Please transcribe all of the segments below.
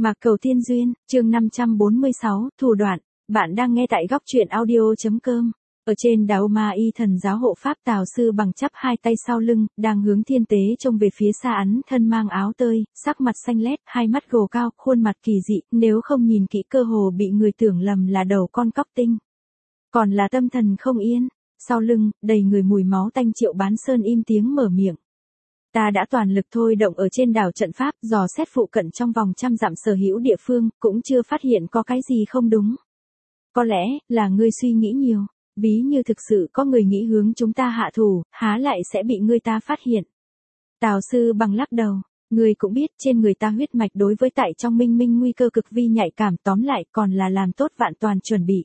Mạc Cầu Tiên Duyên, chương 546, thủ đoạn. Bạn đang nghe tại góc truyện audio.com. Ở trên đảo Ma Y Thần giáo hộ pháp Tào Sư Bằng chắp hai tay sau lưng, đang hướng thiên tế trông về phía xa ấn thân mang áo tơi, sắc mặt xanh lét, hai mắt gồ cao, khuôn mặt kỳ dị, nếu không nhìn kỹ cơ hồ bị người tưởng lầm là đầu con cóc tinh. Còn là tâm thần không yên, sau lưng, đầy người mùi máu tanh Triệu Bán Sơn im tiếng mở miệng. Ta đã toàn lực thôi động ở trên đảo trận pháp, dò xét phụ cận trong vòng 100 dặm sở hữu địa phương, cũng chưa phát hiện có cái gì không đúng. Có lẽ, là ngươi suy nghĩ nhiều, ví như thực sự có người nghĩ hướng chúng ta hạ thủ, há lại sẽ bị ngươi ta phát hiện. Tào Sư Bằng lắc đầu, ngươi cũng biết trên người ta huyết mạch đối với tại trong minh minh nguy cơ cực vi nhạy cảm, tóm lại còn là làm tốt vạn toàn chuẩn bị.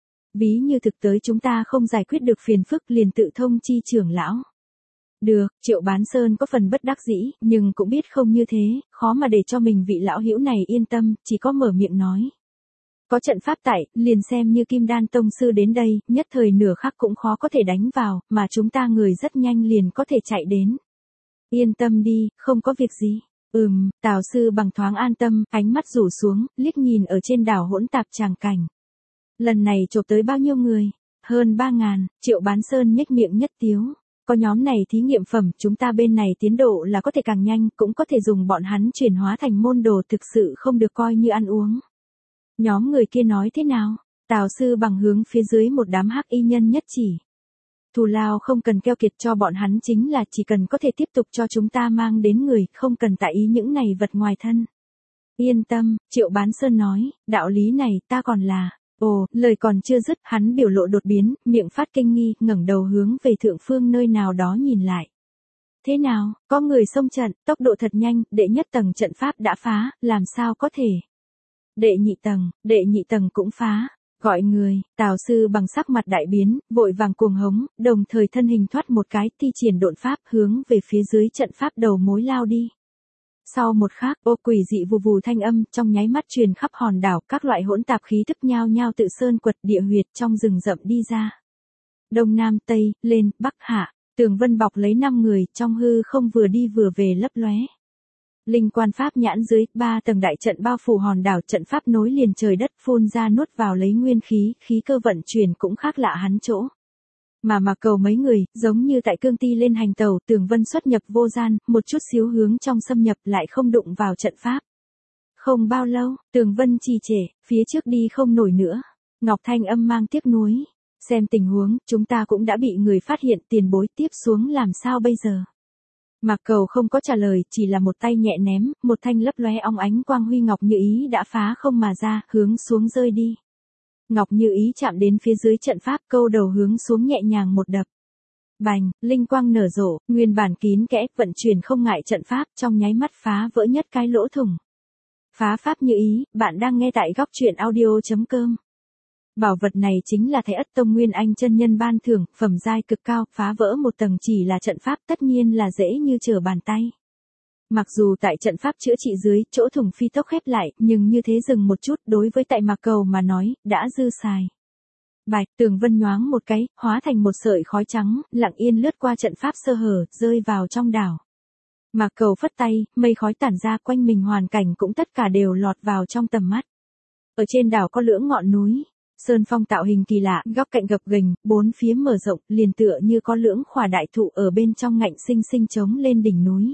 Ví như thực tới chúng ta không giải quyết được phiền phức liền tự thông chi trưởng lão. Được, Triệu Bán Sơn có phần bất đắc dĩ, nhưng cũng biết không như thế, khó mà để cho mình vị lão hữu này yên tâm, chỉ có mở miệng nói. Có trận pháp tại, liền xem như Kim Đan Tông Sư đến đây, nhất thời nửa khắc cũng khó có thể đánh vào, mà chúng ta người rất nhanh liền có thể chạy đến. Yên tâm đi, không có việc gì. Tào Sư Bằng thoáng an tâm, ánh mắt rủ xuống, liếc nhìn ở trên đảo hỗn tạp tràng cảnh. Lần này chộp tới bao nhiêu người? Hơn 3.000, Triệu Bán Sơn nhếch miệng nhất tiếu. Có nhóm này thí nghiệm phẩm, chúng ta bên này tiến độ là có thể càng nhanh, cũng có thể dùng bọn hắn chuyển hóa thành môn đồ, thực sự không được coi như ăn uống. Nhóm người kia nói thế nào? Tào Sư Bằng hướng phía dưới một đám hắc y nhân nhất chỉ. Thù lao không cần keo kiệt cho bọn hắn, chính là chỉ cần có thể tiếp tục cho chúng ta mang đến người, không cần tại ý những này vật ngoài thân. Yên tâm, Triệu Bán Sơn nói, đạo lý này ta còn là... Ồ, lời còn chưa dứt, hắn biểu lộ đột biến, miệng phát kinh nghi, ngẩng đầu hướng về thượng phương nơi nào đó nhìn lại. Thế nào, có người xông trận, tốc độ thật nhanh, đệ nhất tầng trận pháp đã phá, làm sao có thể? Đệ nhị tầng cũng phá, gọi người, Tào Sư Bằng sắc mặt đại biến, vội vàng cuồng hống, đồng thời thân hình thoát một cái, thi triển độn pháp hướng về phía dưới trận pháp đầu mối lao đi. Sau một khắc, quỷ dị vù vù thanh âm trong nháy mắt truyền khắp hòn đảo, các loại hỗn tạp khí thức nhao nhao tự sơn quật địa huyệt trong rừng rậm đi ra. Đông Nam Tây, lên, Bắc Hạ, tường vân bọc lấy 5 người, trong hư không vừa đi vừa về lấp lóe. Linh quan pháp nhãn dưới, 3 tầng đại trận bao phủ hòn đảo, trận pháp nối liền trời đất, phun ra nuốt vào lấy nguyên khí, khí cơ vận chuyển cũng khác lạ hắn chỗ. Mà Cầu mấy người, giống như tại cương ti lên hành tàu, tường vân xuất nhập vô gian, một chút xíu hướng trong xâm nhập lại không đụng vào trận pháp. Không bao lâu, tường vân trì trệ, phía trước đi không nổi nữa. Ngọc Thanh âm mang tiếc nuối. Xem tình huống, chúng ta cũng đã bị người phát hiện, tiền bối tiếp xuống làm sao bây giờ? Cầu không có trả lời, chỉ là một tay nhẹ ném, một thanh lấp lóe óng ánh quang huy ngọc như ý đã phá không mà ra, hướng xuống rơi đi. Ngọc Như Ý chạm đến phía dưới trận pháp, câu đầu hướng xuống nhẹ nhàng một đập. Bành, linh quang nở rộ, nguyên bản kín kẽ, vận chuyển không ngại trận pháp, trong nháy mắt phá vỡ nhất cái lỗ thủng. Phá pháp Như Ý, bạn đang nghe tại góc truyện audio.com. Bảo vật này chính là Thái Ất Tông Nguyên Anh chân nhân ban thưởng, phẩm giai cực cao, phá vỡ một tầng chỉ là trận pháp, tất nhiên là dễ như trở bàn tay. Mặc dù tại trận pháp chữa trị dưới, chỗ thủng phi tốc khép lại, nhưng như thế dừng một chút, đối với tại Cầu mà nói, đã dư xài. Bạch, tường vân nhoáng một cái, hóa thành một sợi khói trắng, lặng yên lướt qua trận pháp sơ hở, rơi vào trong đảo. Cầu phất tay, mây khói tản ra, quanh mình hoàn cảnh cũng tất cả đều lọt vào trong tầm mắt. Ở trên đảo có lưỡng ngọn núi, sơn phong tạo hình kỳ lạ, góc cạnh gập ghềnh, bốn phía mở rộng, liền tựa như có lưỡng khỏa đại thụ ở bên trong ngạnh sinh sinh chống lên đỉnh núi.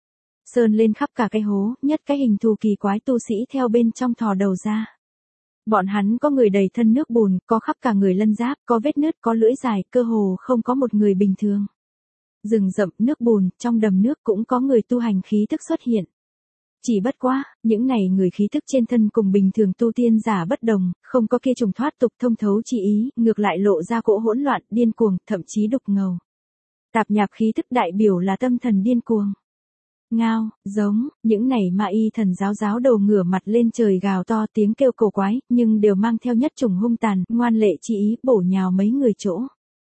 Sơn lên khắp cả cái hố, nhất cái hình thù kỳ quái tu sĩ theo bên trong thò đầu ra. Bọn hắn có người đầy thân nước bùn, có khắp cả người lân giáp, có vết nứt, có lưỡi dài, cơ hồ không có một người bình thường. Rừng rậm, nước bùn, trong đầm nước cũng có người tu hành khí thức xuất hiện. Chỉ bất quá, những này người khí thức trên thân cùng bình thường tu tiên giả bất đồng, không có kia trùng thoát tục thông thấu chi ý, ngược lại lộ ra cỗ hỗn loạn, điên cuồng, thậm chí đục ngầu. Tạp nhạp khí thức đại biểu là tâm thần điên cuồng. Ngao, giống, những này Ma Y Thần giáo đầu ngửa mặt lên trời gào to tiếng kêu cổ quái, nhưng đều mang theo nhất chủng hung tàn, ngoan lệ chi ý, bổ nhào mấy người chỗ.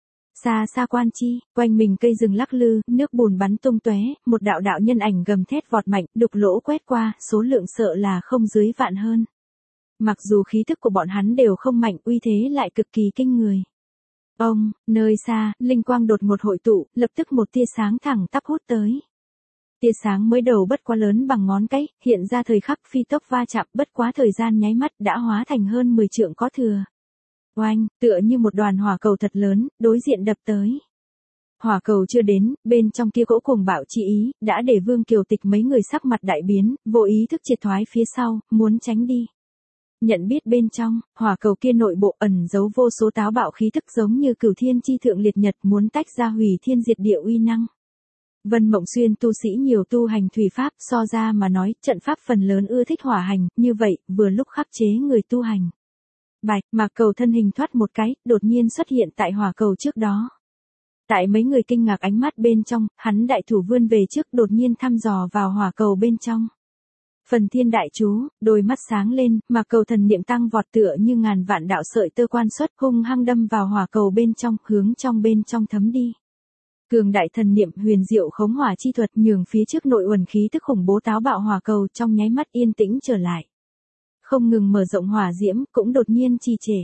Xa xa quan chi, quanh mình cây rừng lắc lư, nước bùn bắn tung tóe, một đạo đạo nhân ảnh gầm thét vọt mạnh, đục lỗ quét qua, số lượng sợ là không dưới vạn hơn. Mặc dù khí thức của bọn hắn đều không mạnh, uy thế lại cực kỳ kinh người. Nơi xa, linh quang đột ngột hội tụ, lập tức một tia sáng thẳng tắp hút tới. Tia sáng mới đầu bất quá lớn bằng ngón cái, hiện ra thời khắc phi tốc va chạm, bất quá thời gian nháy mắt đã hóa thành hơn 10 trượng có thừa. Oanh, tựa như một đoàn hỏa cầu thật lớn, đối diện đập tới. Hỏa cầu chưa đến, bên trong kia cỗ cuồng bạo chi ý, đã để Vương Kiều Tịch mấy người sắc mặt đại biến, vô ý thức triệt thoái phía sau, muốn tránh đi. Nhận biết bên trong, hỏa cầu kia nội bộ ẩn giấu vô số táo bạo khí thức giống như cửu thiên chi thượng liệt nhật muốn tách ra hủy thiên diệt địa uy năng. Vân Mộng Xuyên tu sĩ nhiều tu hành thủy pháp, so ra mà nói, trận pháp phần lớn ưa thích hỏa hành, như vậy, vừa lúc khắc chế người tu hành. Bạch, Mạc Cầu thân hình thoát một cái, đột nhiên xuất hiện tại hỏa cầu trước đó. Tại mấy người kinh ngạc ánh mắt bên trong, hắn đại thủ vươn về trước đột nhiên thăm dò vào hỏa cầu bên trong. Phần thiên đại chú, đôi mắt sáng lên, Mạc Cầu thần niệm tăng vọt tựa như ngàn vạn đạo sợi tơ quan xuất hung hăng đâm vào hỏa cầu bên trong, hướng trong bên trong thấm đi. Cường đại thần niệm huyền diệu khống hỏa chi thuật nhường phía trước nội uẩn khí tức khủng bố táo bạo hỏa cầu trong nháy mắt yên tĩnh trở lại. Không ngừng mở rộng hỏa diễm, cũng đột nhiên trì trệ.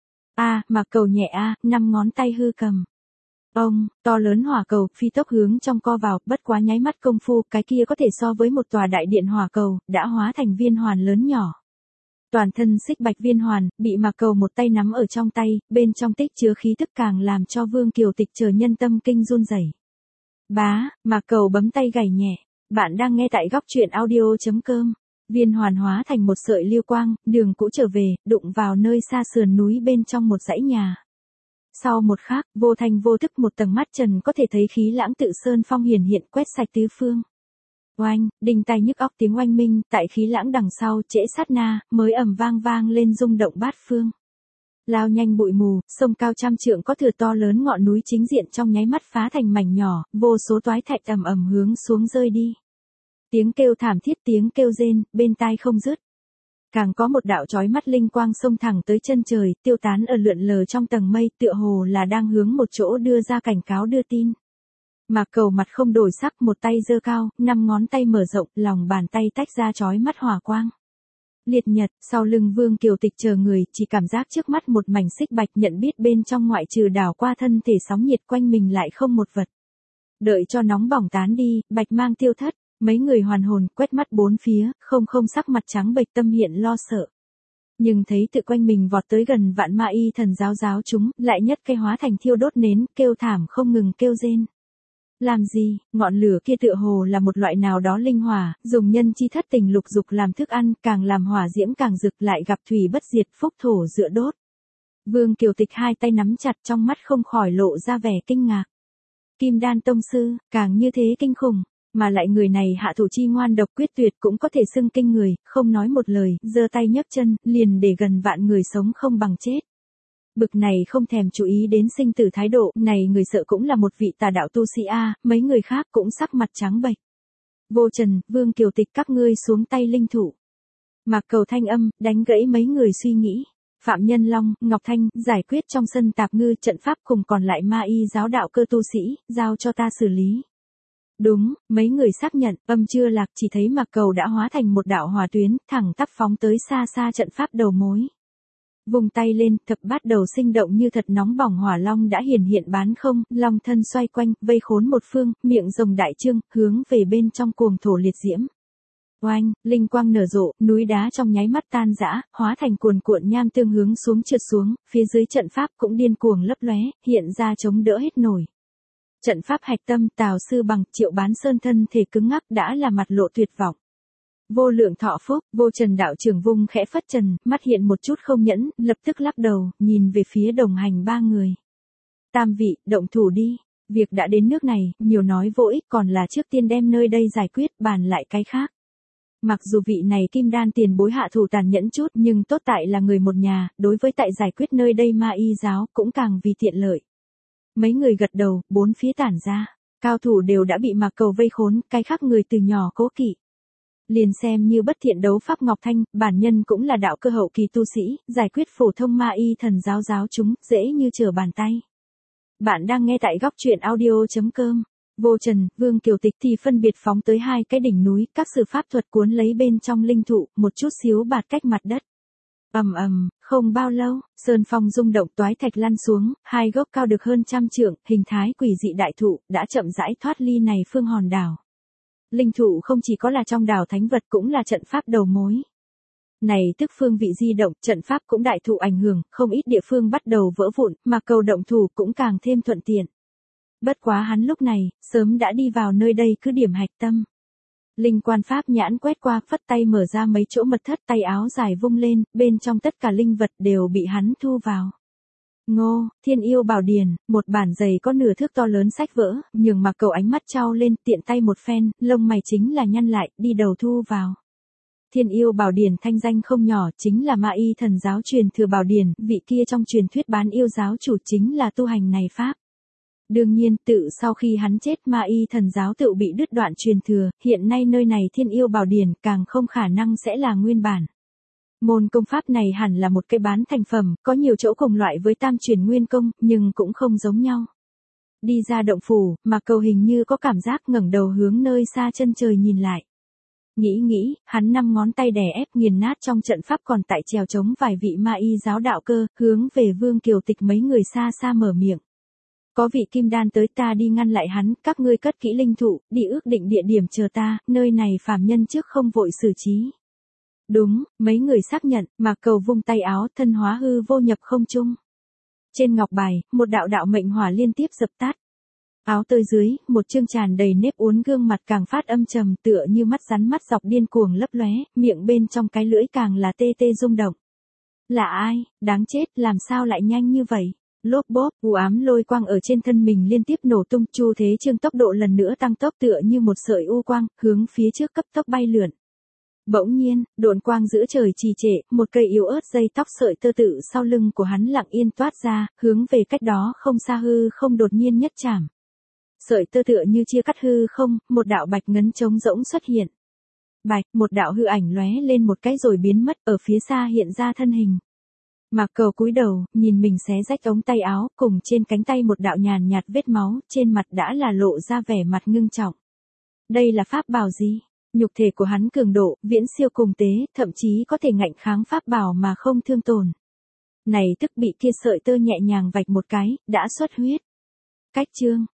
Mạc Cầu nhẹ năm ngón tay hư cầm. Ông, to lớn hỏa cầu, phi tốc hướng trong co vào, bất quá nháy mắt công phu, cái kia có thể so với một tòa đại điện hỏa cầu, đã hóa thành viên hoàn lớn nhỏ. Toàn thân xích bạch viên hoàn, bị Mạc Cầu một tay nắm ở trong tay, bên trong tích chứa khí tức càng làm cho Vương Kiều Tịch chờ nhân tâm kinh run rẩy. Mạc Cầu bấm tay gảy nhẹ. Bạn đang nghe tại góc truyện audio.com. Viên hoàn hóa thành một sợi liêu quang, đường cũ trở về, đụng vào nơi xa sườn núi bên trong một dãy nhà. Sau một khắc, vô thành vô thức một tầng mắt trần có thể thấy khí lãng tự sơn phong hiển hiện quét sạch tứ phương. Oanh, đinh tai nhức óc tiếng oanh minh, tại khí lãng đằng sau trễ sát na, mới ầm vang vang lên rung động bát phương. Lao nhanh bụi mù, sông cao trăm trượng có thừa to lớn ngọn núi chính diện trong nháy mắt phá thành mảnh nhỏ, vô số toái thạch ầm ầm hướng xuống rơi đi. Tiếng kêu thảm thiết tiếng kêu rên, bên tai không dứt. Càng có một đạo chói mắt linh quang xông thẳng tới chân trời, tiêu tán ở lượn lờ trong tầng mây, tựa hồ là đang hướng một chỗ đưa ra cảnh cáo đưa tin. Mạc Cầu mặt không đổi sắc, một tay giơ cao, 5 ngón tay mở rộng, lòng bàn tay tách ra chói mắt hỏa quang. Liệt nhật, sau lưng Vương Kiều Tịch chờ người, chỉ cảm giác trước mắt một mảnh xích bạch, nhận biết bên trong ngoại trừ đảo qua thân thể sóng nhiệt quanh mình lại không một vật. Đợi cho nóng bỏng tán đi, bạch mang tiêu thất. Mấy người hoàn hồn, quét mắt bốn phía, không sắc mặt trắng bệch tâm hiện lo sợ. Nhưng thấy tự quanh mình vọt tới gần vạn ma y thần giáo chúng, lại nhất cây hóa thành thiêu đốt nến, kêu thảm không ngừng kêu rên. Làm gì, ngọn lửa kia tựa hồ là một loại nào đó linh hỏa, dùng nhân chi thất tình lục dục làm thức ăn, càng làm hỏa diễm càng rực lại gặp thủy bất diệt phúc thổ dựa đốt. Vương Kiều Tịch hai tay nắm chặt trong mắt không khỏi lộ ra vẻ kinh ngạc. Kim đan tông sư, càng như thế kinh khủng. Mà lại người này hạ thủ chi ngoan độc quyết tuyệt cũng có thể xưng kinh người, không nói một lời, giơ tay nhấc chân, liền để gần vạn người sống không bằng chết. Bực này không thèm chú ý đến sinh tử thái độ, này người sợ cũng là một vị tà đạo tu sĩ mấy người khác cũng sắc mặt trắng bệch. Vô Trần, Vương Kiều Tịch các ngươi xuống tay linh thủ. Mạc Cầu thanh âm, đánh gãy mấy người suy nghĩ. Phạm Nhân Long, Ngọc Thanh, giải quyết trong sân tạp ngư trận pháp cùng còn lại ma y giáo đạo cơ tu sĩ, giao cho ta xử lý. Đúng, mấy người xác nhận, âm chưa lạc chỉ thấy Mạc Cầu đã hóa thành một đạo hỏa tuyến, thẳng tắp phóng tới xa xa trận pháp đầu mối. Vùng tay lên, thập bát đầu sinh động như thật nóng bỏng hỏa long đã hiển hiện bán không, long thân xoay quanh, vây khốn một phương, miệng rồng đại trương, hướng về bên trong cuồng thổ liệt diễm. Oanh, linh quang nở rộ, núi đá trong nháy mắt tan rã, hóa thành cuồn cuộn nham tương hướng xuống trượt xuống, phía dưới trận pháp cũng điên cuồng lấp lóe, hiện ra chống đỡ hết nổi. Trận pháp hạch tâm Tào Sư Bằng Triệu Bán Sơn thân thể cứng ngắc đã là mặt lộ tuyệt vọng. Vô Lượng Thọ Phúc, Vô Trần đạo trưởng vung khẽ phất trần, mắt hiện một chút không nhẫn, lập tức lắc đầu, nhìn về phía đồng hành ba người. Tam vị, động thủ đi, việc đã đến nước này, nhiều nói vô ích còn là trước tiên đem nơi đây giải quyết, bàn lại cái khác. Mặc dù vị này kim đan tiền bối hạ thủ tàn nhẫn chút nhưng tốt tại là người một nhà, đối với tại giải quyết nơi đây ma y giáo cũng càng vì tiện lợi. Mấy người gật đầu, bốn phía tản ra, cao thủ đều đã bị Mạc Cầu vây khốn, cái khác người từ nhỏ cố kỵ. Liền xem như bất thiện đấu pháp Ngọc Thanh, bản nhân cũng là đạo cơ hậu kỳ tu sĩ, giải quyết phổ thông ma y thần giáo chúng, dễ như trở bàn tay. Bạn đang nghe tại góc truyện audio.com. Vô Trần, Vương Kiều Tịch thì phân biệt phóng tới hai cái đỉnh núi, các sử pháp thuật cuốn lấy bên trong linh thụ, một chút xíu bạt cách mặt đất. Không bao lâu, sơn phong rung động toái thạch lăn xuống, hai gốc cao được hơn 100 trượng, hình thái quỷ dị đại thụ, đã chậm rãi thoát ly này phương hòn đảo. Linh thụ không chỉ có là trong đảo thánh vật cũng là trận pháp đầu mối. Này tức phương vị di động, trận pháp cũng đại thụ ảnh hưởng, không ít địa phương bắt đầu vỡ vụn, mà cầu động thủ cũng càng thêm thuận tiện. Bất quá hắn lúc này, sớm đã đi vào nơi đây cứ điểm hạch tâm. Linh quan pháp nhãn quét qua, phất tay mở ra mấy chỗ mật thất, tay áo dài vung lên, bên trong tất cả linh vật đều bị hắn thu vào. Ngô, Thiên Yêu Bảo Điển, một bản giày có nửa thước to lớn sách vỡ, nhường mà cầu ánh mắt trao lên, tiện tay một phen, lông mày chính là nhăn lại, đi đầu thu vào. Thiên Yêu Bảo Điển thanh danh không nhỏ, chính là Ma Y Thần giáo truyền thừa Bảo Điển, vị kia trong truyền thuyết bán yêu giáo chủ chính là tu hành này pháp. Đương nhiên, tự sau khi hắn chết Ma Y Thần giáo tự bị đứt đoạn truyền thừa, hiện nay nơi này Thiên Yêu Bảo Điển càng không khả năng sẽ là nguyên bản. Môn công pháp này hẳn là một cái bán thành phẩm, có nhiều chỗ cùng loại với tam truyền nguyên công, nhưng cũng không giống nhau. Đi ra động phủ, mà cầu hình như có cảm giác ngẩng đầu hướng nơi xa chân trời nhìn lại. Nghĩ, hắn 5 ngón tay đè ép nghiền nát trong trận pháp còn tại trèo chống vài vị ma y giáo đạo cơ, hướng về Vương Kiều Tịch mấy người xa xa mở miệng. Có vị kim đan tới, ta đi ngăn lại hắn, các ngươi cất kỹ linh thụ, đi ước định địa điểm chờ ta, nơi này phàm nhân trước không vội xử trí. Đúng, mấy người xác nhận, mà cầu vung tay áo, thân hóa hư vô nhập không trung. Trên ngọc bài, một đạo đạo mệnh hỏa liên tiếp dập tắt. Áo tơi dưới, một chương tràn đầy nếp uốn gương mặt càng phát âm trầm, tựa như mắt rắn mắt dọc điên cuồng lấp lóe, miệng bên trong cái lưỡi càng là tê tê rung động. Là ai, đáng chết, làm sao lại nhanh như vậy? Lốp bốp, u ám lôi quang ở trên thân mình liên tiếp nổ tung, Chu Thế Chương tốc độ lần nữa tăng tốc, tựa như một sợi u quang, hướng phía trước cấp tốc bay lượn. Bỗng nhiên, độn quang giữa trời trì trệ, một cây yếu ớt dây tóc sợi tơ tự sau lưng của hắn lặng yên toát ra, hướng về cách đó không xa hư không đột nhiên nhất chạm. Sợi tơ tựa như chia cắt hư không, một đạo bạch ngấn trống rỗng xuất hiện. Bạch, một đạo hư ảnh lóe lên một cái rồi biến mất, ở phía xa hiện ra thân hình. Mạc Cầu cúi đầu, nhìn mình xé rách ống tay áo, cùng trên cánh tay một đạo nhàn nhạt vết máu, trên mặt đã là lộ ra vẻ mặt ngưng trọng. Đây là pháp bảo gì? Nhục thể của hắn cường độ, viễn siêu cùng tế, thậm chí có thể ngạnh kháng pháp bảo mà không thương tổn. Này tức bị kia sợi tơ nhẹ nhàng vạch một cái, đã xuất huyết. Cách chương,